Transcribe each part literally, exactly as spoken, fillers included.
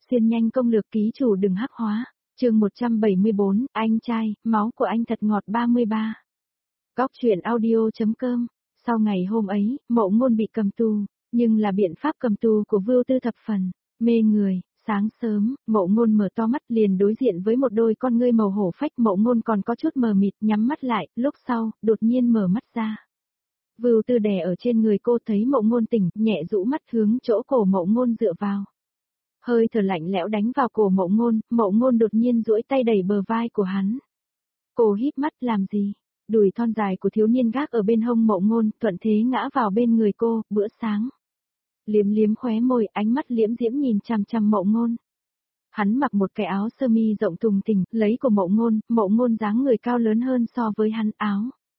Xuyên nhanh công lược ký chủ đừng hắc hóa. Chương một trăm bảy mươi bốn, anh trai, máu của anh thật ngọt ba mươi ba. Góc truyện audio.com. Sau ngày hôm ấy, Mộ Ngôn bị cầm tù, nhưng là biện pháp cầm tù của Vưu Tư thập phần mê người. Sáng sớm, Mộ Ngôn mở to mắt liền đối diện với một đôi con ngươi màu hổ phách. Mộ Ngôn còn có chút mờ mịt, nhắm mắt lại, lúc sau, đột nhiên mở mắt ra. Vưu Tư đè ở trên người cô, thấy Mộ Ngôn tỉnh, nhẹ rũ mắt hướng chỗ cổ Mộ Ngôn dựa vào. Hơi thở lạnh lẽo đánh vào cổ Mộ Ngôn, Mộ Ngôn đột nhiên duỗi tay đẩy bờ vai của hắn. Cô híp mắt làm gì? Đùi thon dài của thiếu niên gác ở bên hông Mộ Ngôn, thuận thế ngã vào bên người cô. Bữa sáng. Liếm liếm khóe môi, ánh mắt liễm diễm nhìn chằm chằm Mộ Ngôn. Hắn mặc một cái áo sơ mi rộng thùng thình, lấy của Mộ Ngôn, Mộ Ngôn dáng người cao lớn hơn so với hắn, áo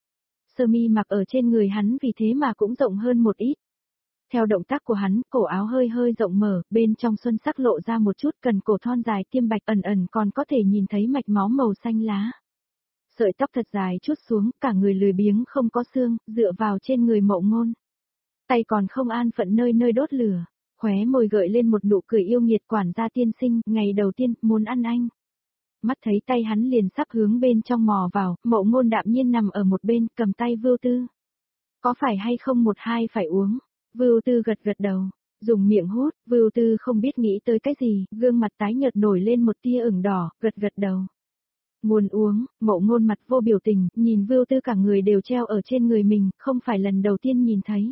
sơ mi mặc ở trên người hắn vì thế mà cũng rộng hơn một ít. Theo động tác của hắn, cổ áo hơi hơi rộng mở, bên trong xuân sắc lộ ra một chút, cần cổ thon dài tiêm bạch, ẩn ẩn còn có thể nhìn thấy mạch máu màu xanh lá. Sợi tóc thật dài chút xuống, cả người lười biếng không có xương, dựa vào trên người Mộ Ngôn. Tay còn không an phận nơi nơi đốt lửa, khóe môi gợi lên một nụ cười yêu nghiệt. Quản gia tiên sinh, ngày đầu tiên, muốn ăn anh. Mắt thấy tay hắn liền sắp hướng bên trong mò vào, Mộ Ngôn đạm nhiên nằm ở một bên, cầm tay Vưu Tư. Có phải hay không một hai phải uống? Vưu Tư gật gật đầu, dùng miệng hút. Vưu Tư không biết nghĩ tới cái gì, gương mặt tái nhợt nổi lên một tia ửng đỏ, gật gật đầu. Muốn uống. Mộ Ngôn mặt vô biểu tình, nhìn Vưu Tư cả người đều treo ở trên người mình, không phải lần đầu tiên nhìn thấy.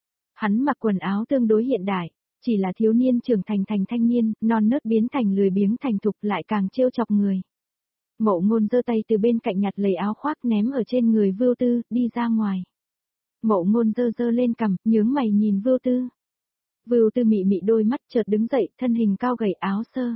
Hắn mặc quần áo tương đối hiện đại, chỉ là thiếu niên trưởng thành thành thanh niên, non nớt biến thành lười biếng thành thục, lại càng trêu chọc người. Mộ Ngôn giơ tay từ bên cạnh nhặt lấy áo khoác ném ở trên người Vưu Tư, đi ra ngoài. Mộ Ngôn giơ giơ lên cằm, nhướng mày nhìn Vưu Tư. Vưu Tư mị mị đôi mắt, chợt đứng dậy, thân hình cao gầy, áo sơ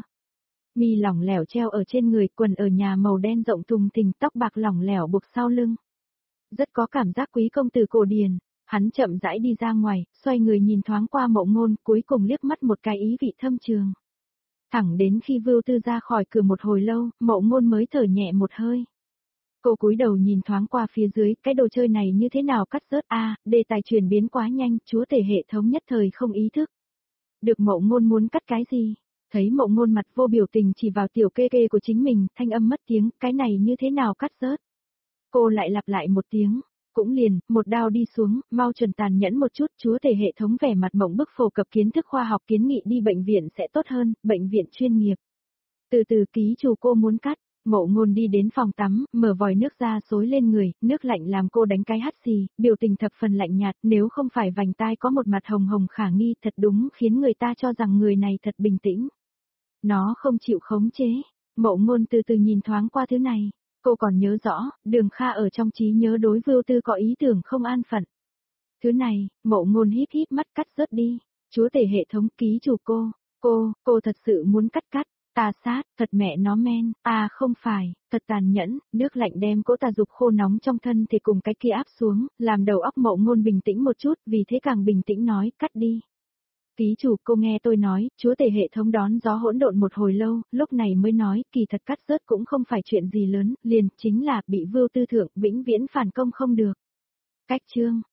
mi lỏng lẻo treo ở trên người, quần ở nhà màu đen rộng thùng thình, tóc bạc lỏng lẻo buộc sau lưng. Rất có cảm giác quý công tử cổ điển. Hắn chậm rãi đi ra ngoài, xoay người nhìn thoáng qua Mộ Ngôn, cuối cùng liếc mắt một cái ý vị thâm trường. Thẳng đến khi Vưu Tư ra khỏi cửa một hồi lâu, Mộ Ngôn mới thở nhẹ một hơi. Cô cúi đầu nhìn thoáng qua phía dưới, cái đồ chơi này như thế nào cắt rớt a, à, đề tài chuyển biến quá nhanh, chúa tể hệ thống nhất thời không ý thức. Được. Mộ Ngôn muốn cắt cái gì? Thấy Mộ Ngôn mặt vô biểu tình chỉ vào tiểu kê kê của chính mình, thanh âm mất tiếng, cái này như thế nào cắt rớt? Cô lại lặp lại một tiếng. Cũng liền, một đao đi xuống, mau chuẩn tàn nhẫn một chút. Chúa tể hệ thống vẻ mặt mộng bức phổ cập kiến thức khoa học, kiến nghị đi bệnh viện sẽ tốt hơn, bệnh viện chuyên nghiệp. Từ từ ký chủ, cô muốn cắt. Mộ Ngôn đi đến phòng tắm, mở vòi nước ra xối lên người, nước lạnh làm cô đánh cái hắt xì, biểu tình thập phần lạnh nhạt, nếu không phải vành tai có một mặt hồng hồng khả nghi, thật đúng khiến người ta cho rằng người này thật bình tĩnh. Nó không chịu khống chế. Mộ Ngôn từ từ nhìn thoáng qua thứ này. Cô còn nhớ rõ, Đường Kha ở trong trí nhớ đối Vưu Tư có ý tưởng không an phận. Thứ này, Mộ Ngôn híp híp mắt, cắt rớt đi. Chúa tể hệ thống, ký chủ cô, cô, cô thật sự muốn cắt cắt, tà sát, thật mẹ nó men, à không phải, thật tàn nhẫn, nước lạnh đem cỗ tà dục khô nóng trong thân thì cùng cái kia áp xuống, làm đầu óc Mộ Ngôn bình tĩnh một chút, vì thế càng bình tĩnh nói, cắt đi. Ký chủ, cô nghe tôi nói. Chúa tể hệ thống đón gió hỗn độn một hồi lâu, lúc này mới nói, kỳ thật cắt rớt cũng không phải chuyện gì lớn, liền chính là bị Vưu Tư thượng vĩnh viễn phản công không được. Cách chương.